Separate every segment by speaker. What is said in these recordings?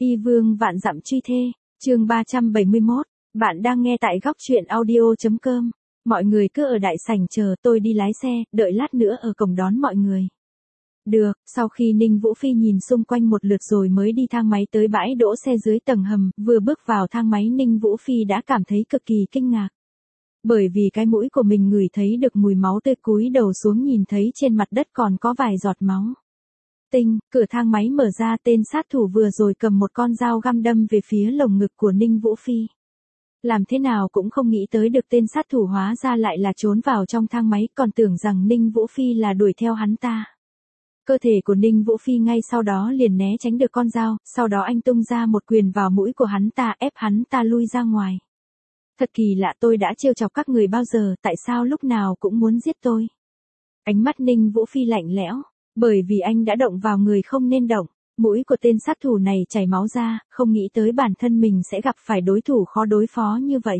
Speaker 1: Y vương vạn dặm truy thê, chương 371, bạn đang nghe tại góc truyện audio.com. Mọi người cứ ở đại sảnh chờ tôi đi lái xe, đợi lát nữa ở cổng đón mọi người. Được, sau khi Ninh Vũ Phi nhìn xung quanh một lượt rồi mới đi thang máy tới bãi đỗ xe dưới tầng hầm, vừa bước vào thang máy Ninh Vũ Phi đã cảm thấy cực kỳ kinh ngạc. Bởi vì cái mũi của mình ngửi thấy được mùi máu tươi, cúi đầu xuống nhìn thấy trên mặt đất còn có vài giọt máu. Cửa thang máy mở ra, tên sát thủ vừa rồi cầm một con dao găm đâm về phía lồng ngực của Ninh Vũ Phi. Làm thế nào cũng không nghĩ tới được tên sát thủ hóa ra lại là trốn vào trong thang máy, còn tưởng rằng Ninh Vũ Phi là đuổi theo hắn ta. Cơ thể của Ninh Vũ Phi ngay sau đó liền né tránh được con dao, sau đó anh tung ra một quyền vào mũi của hắn ta, ép hắn ta lui ra ngoài. Thật kỳ lạ, tôi đã trêu chọc các người bao giờ, tại sao lúc nào cũng muốn giết tôi? Ánh mắt Ninh Vũ Phi lạnh lẽo. Bởi vì anh đã động vào người không nên động, mũi của tên sát thủ này chảy máu ra, không nghĩ tới bản thân mình sẽ gặp phải đối thủ khó đối phó như vậy.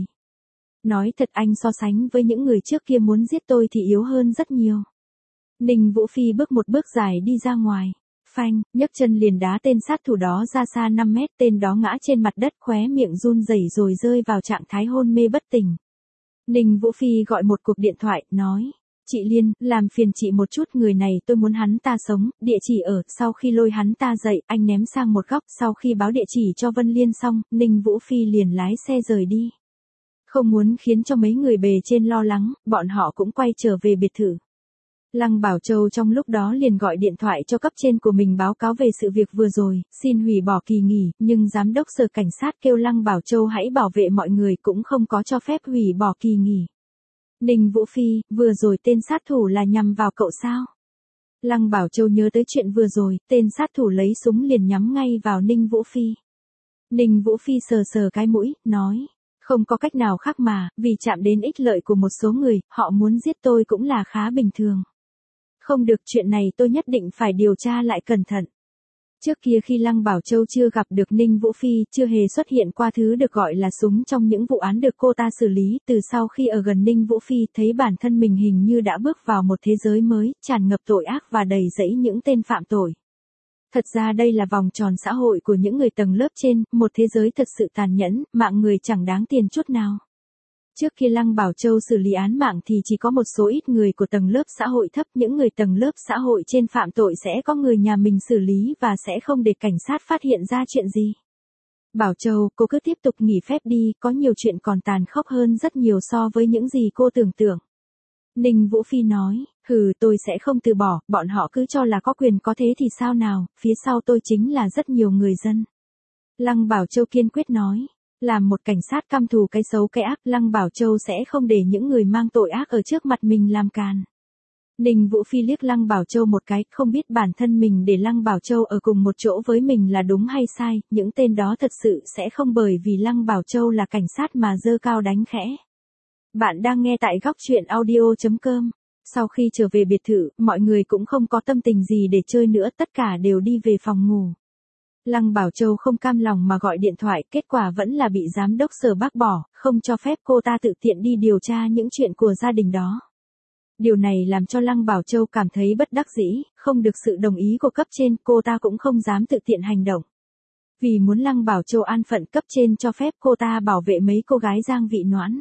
Speaker 1: Nói thật, anh so sánh với những người trước kia muốn giết tôi thì yếu hơn rất nhiều. Ninh Vũ Phi bước một bước dài đi ra ngoài, phanh, nhấc chân liền đá tên sát thủ đó ra xa 5 mét, tên đó ngã trên mặt đất, khóe miệng run rẩy rồi rơi vào trạng thái hôn mê bất tỉnh. Ninh Vũ Phi gọi một cuộc điện thoại, nói: "Chị Liên, làm phiền chị một chút, người này tôi muốn hắn ta sống, địa chỉ ở." Sau khi lôi hắn ta dậy, anh ném sang một góc, sau khi báo địa chỉ cho Vân Liên xong, Ninh Vũ Phi liền lái xe rời đi. Không muốn khiến cho mấy người bề trên lo lắng, bọn họ cũng quay trở về biệt thự. Lăng Bảo Châu trong lúc đó liền gọi điện thoại cho cấp trên của mình báo cáo về sự việc vừa rồi, xin hủy bỏ kỳ nghỉ, nhưng giám đốc sở cảnh sát kêu Lăng Bảo Châu hãy bảo vệ mọi người, cũng không có cho phép hủy bỏ kỳ nghỉ. Ninh Vũ Phi, vừa rồi tên sát thủ là nhằm vào cậu sao? Lăng Bảo Châu nhớ tới chuyện vừa rồi, tên sát thủ lấy súng liền nhắm ngay vào Ninh Vũ Phi. Ninh Vũ Phi sờ sờ cái mũi, nói: "Không có cách nào khác mà, vì chạm đến ích lợi của một số người, họ muốn giết tôi cũng là khá bình thường. Không được, chuyện này tôi nhất định phải điều tra lại cẩn thận." Trước kia khi Lăng Bảo Châu chưa gặp được Ninh Vũ Phi, chưa hề xuất hiện qua thứ được gọi là súng trong những vụ án được cô ta xử lý, từ sau khi ở gần Ninh Vũ Phi, thấy bản thân mình hình như đã bước vào một thế giới mới, tràn ngập tội ác và đầy rẫy những tên phạm tội. Thật ra đây là vòng tròn xã hội của những người tầng lớp trên, một thế giới thật sự tàn nhẫn, mạng người chẳng đáng tiền chút nào. Trước khi Lăng Bảo Châu xử lý án mạng thì chỉ có một số ít người của tầng lớp xã hội thấp, những người tầng lớp xã hội trên phạm tội sẽ có người nhà mình xử lý và sẽ không để cảnh sát phát hiện ra chuyện gì. "Bảo Châu, cô cứ tiếp tục nghỉ phép đi, có nhiều chuyện còn tàn khốc hơn rất nhiều so với những gì cô tưởng tượng." Ninh Vũ Phi nói: Tôi sẽ không từ bỏ, bọn họ cứ cho là có quyền có thế thì sao nào, phía sau tôi chính là rất nhiều người dân." Lăng Bảo Châu kiên quyết nói. Làm một cảnh sát căm thù cái xấu cái ác, Lăng Bảo Châu sẽ không để những người mang tội ác ở trước mặt mình làm càn. Ninh Vũ Phi liếc Lăng Bảo Châu một cái, không biết bản thân mình để Lăng Bảo Châu ở cùng một chỗ với mình là đúng hay sai, những tên đó thật sự sẽ không bởi vì Lăng Bảo Châu là cảnh sát mà giơ cao đánh khẽ. Bạn đang nghe tại góc truyện audio.com. Sau khi trở về biệt thự, mọi người cũng không có tâm tình gì để chơi nữa, tất cả đều đi về phòng ngủ. Lăng Bảo Châu không cam lòng mà gọi điện thoại, kết quả vẫn là bị giám đốc sở bác bỏ, không cho phép cô ta tự tiện đi điều tra những chuyện của gia đình đó. Điều này làm cho Lăng Bảo Châu cảm thấy bất đắc dĩ, không được sự đồng ý của cấp trên, cô ta cũng không dám tự tiện hành động. Vì muốn Lăng Bảo Châu an phận, cấp trên cho phép cô ta bảo vệ mấy cô gái Giang Vị Noãn.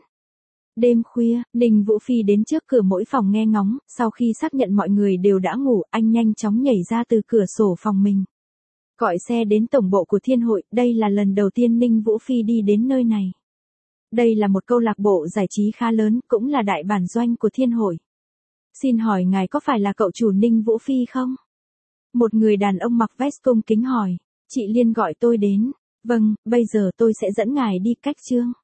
Speaker 1: Đêm khuya, Ninh Vũ Phi đến trước cửa mỗi phòng nghe ngóng, sau khi xác nhận mọi người đều đã ngủ, anh nhanh chóng nhảy ra từ cửa sổ phòng mình. Gọi xe đến tổng bộ của Thiên hội, đây là lần đầu tiên Ninh Vũ Phi đi đến nơi này. Đây là một câu lạc bộ giải trí khá lớn, cũng là đại bản doanh của Thiên hội. "Xin hỏi ngài có phải là cậu chủ Ninh Vũ Phi không?" Một người đàn ông mặc vest cung kính hỏi. "Chị Liên gọi tôi đến." "Vâng, bây giờ tôi sẽ dẫn ngài đi." Cách chương